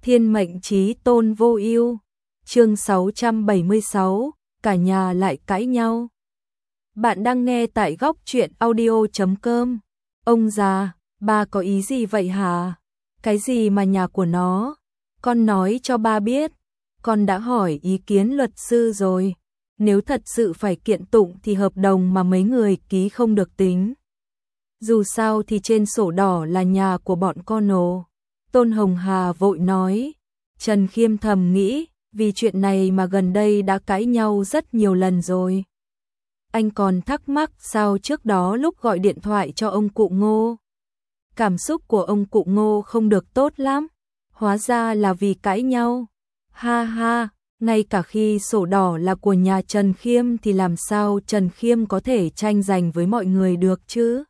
Thiên mệnh chí tôn vô ưu. Chương 676, cả nhà lại cãi nhau. Bạn đang nghe tại góc truyện audio.com. Ông già, ba có ý gì vậy hả? Cái gì mà nhà của nó? Con nói cho ba biết. Con đã hỏi ý kiến luật sư rồi. Nếu thật sự phải kiện tụng thì hợp đồng mà mấy người ký không được tính. Dù sao thì trên sổ đỏ là nhà của bọn con ồ. Tôn Hồng Hà vội nói. Trần Khiêm thầm nghĩ, vì chuyện này mà gần đây đã cãi nhau rất nhiều lần rồi. Anh còn thắc mắc sao trước đó lúc gọi điện thoại cho ông cụ Ngô. Cảm xúc của ông cụ Ngô không được tốt lắm. Hóa ra là vì cãi nhau. Ha ha, ngay cả khi sổ đỏ là của nhà Trần Khiêm thì làm sao Trần Khiêm có thể tranh giành với mọi người được chứ?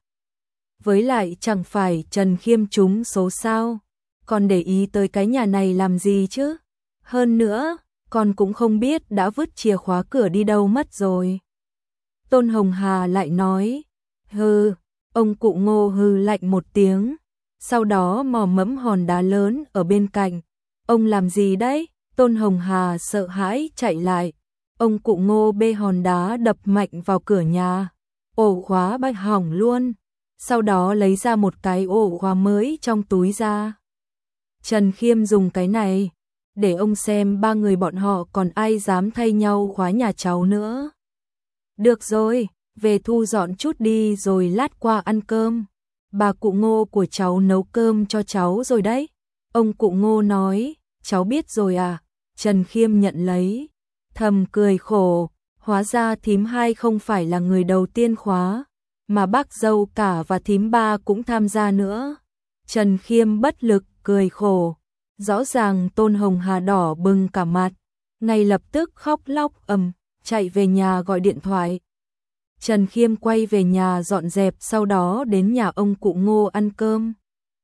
Với lại chẳng phải Trần Khiêm trúng số sao? Còn để ý tới cái nhà này làm gì chứ? Hơn nữa, con cũng không biết đã vứt chìa khóa cửa đi đâu mất rồi. Tôn Hồng Hà lại nói, hừ, ông cụ Ngô hừ lạnh một tiếng, sau đó mò mẫm hòn đá lớn ở bên cạnh. Ông làm gì đấy? Tôn Hồng Hà sợ hãi chạy lại. Ông cụ Ngô bê hòn đá đập mạnh vào cửa nhà. Ổ khóa bạch hỏng luôn. Sau đó lấy ra một cái ổ khóa mới trong túi ra. Trần Khiêm dùng cái này để ông xem ba người bọn họ còn ai dám thay nhau khóa nhà cháu nữa. Được rồi, về thu dọn chút đi rồi lát qua ăn cơm. Bà cụ Ngô của cháu nấu cơm cho cháu rồi đấy. Ông cụ Ngô nói, cháu biết rồi à? Trần Khiêm nhận lấy, thầm cười khổ, hóa ra thím hai không phải là người đầu tiên khóa, mà bác dâu cả và thím ba cũng tham gia nữa. Trần Khiêm bất lực cười khổ, rõ ràng Tôn Hồng Hà đỏ bừng cả mặt, ngay lập tức khóc lóc chạy về nhà gọi điện thoại. Trần Khiêm quay về nhà dọn dẹp, sau đó đến nhà ông cụ Ngô ăn cơm.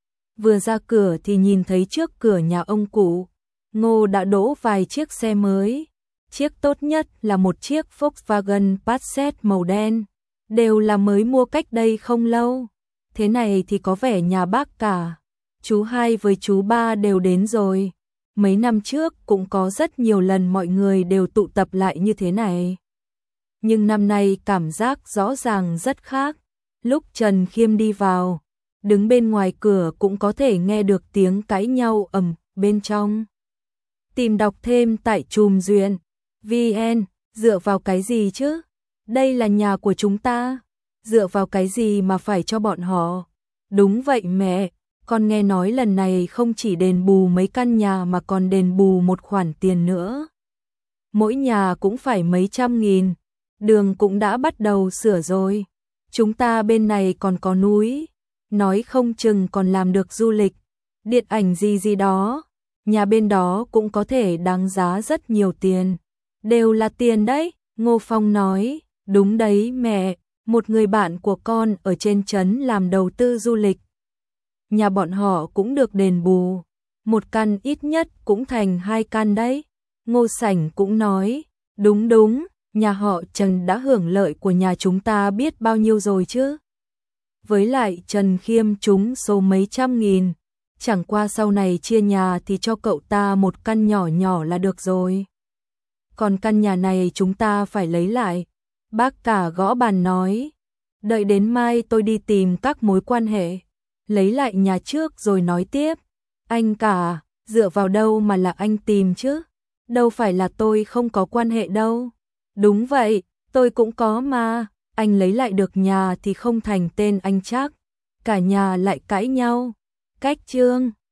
Vừa ra cửa thì nhìn thấy trước cửa nhà ông cụ Ngô đã đỗ vài chiếc xe mới. Chiếc tốt nhất là một chiếc Volkswagen Passat màu đen, đều là mới mua cách đây không lâu. Thế này thì có vẻ nhà bác cả, chú hai với chú ba đều đến rồi. Mấy năm trước cũng có rất nhiều lần mọi người đều tụ tập lại như thế này. Nhưng năm nay cảm giác rõ ràng rất khác. Lúc Trần Khiêm đi vào, đứng bên ngoài cửa cũng có thể nghe được tiếng cãi nhau bên trong. Tìm đọc thêm tại Chùm Duyện VN. Dựa vào cái gì chứ? Đây là nhà của chúng ta. Dựa vào cái gì mà phải cho bọn họ? Đúng vậy mẹ, con nghe nói lần này không chỉ đền bù mấy căn nhà mà còn đền bù một khoản tiền nữa. Mỗi nhà cũng phải mấy trăm nghìn. Đường cũng đã bắt đầu sửa rồi. Chúng ta bên này còn có núi, nói không chừng còn làm được du lịch, điện ảnh gì đó. Nhà bên đó cũng có thể đáng giá rất nhiều tiền. Đều là tiền đấy, Ngô Phong nói. Đúng đấy mẹ, một người bạn của con ở trên trấn làm đầu tư du lịch. Nhà bọn họ cũng được đền bù, một căn ít nhất cũng thành 2 căn đấy. Ngô Sảnh cũng nói, đúng, nhà họ Trần đã hưởng lợi của nhà chúng ta biết bao nhiêu rồi chứ. Với lại Trần Khiêm trúng số mấy trăm nghìn, chẳng qua sau này chia nhà thì cho cậu ta một căn nhỏ là được rồi. Còn căn nhà này chúng ta phải lấy lại. Bác cả gõ bàn nói, đợi đến mai tôi đi tìm các mối quan hệ, lấy lại nhà trước rồi nói tiếp. Anh cả, dựa vào đâu mà là anh tìm chứ? Đâu phải là tôi không có quan hệ đâu. Đúng vậy, tôi cũng có mà. Anh lấy lại được nhà thì không thành tên anh chắc. Cả nhà lại cãi nhau. Cách chương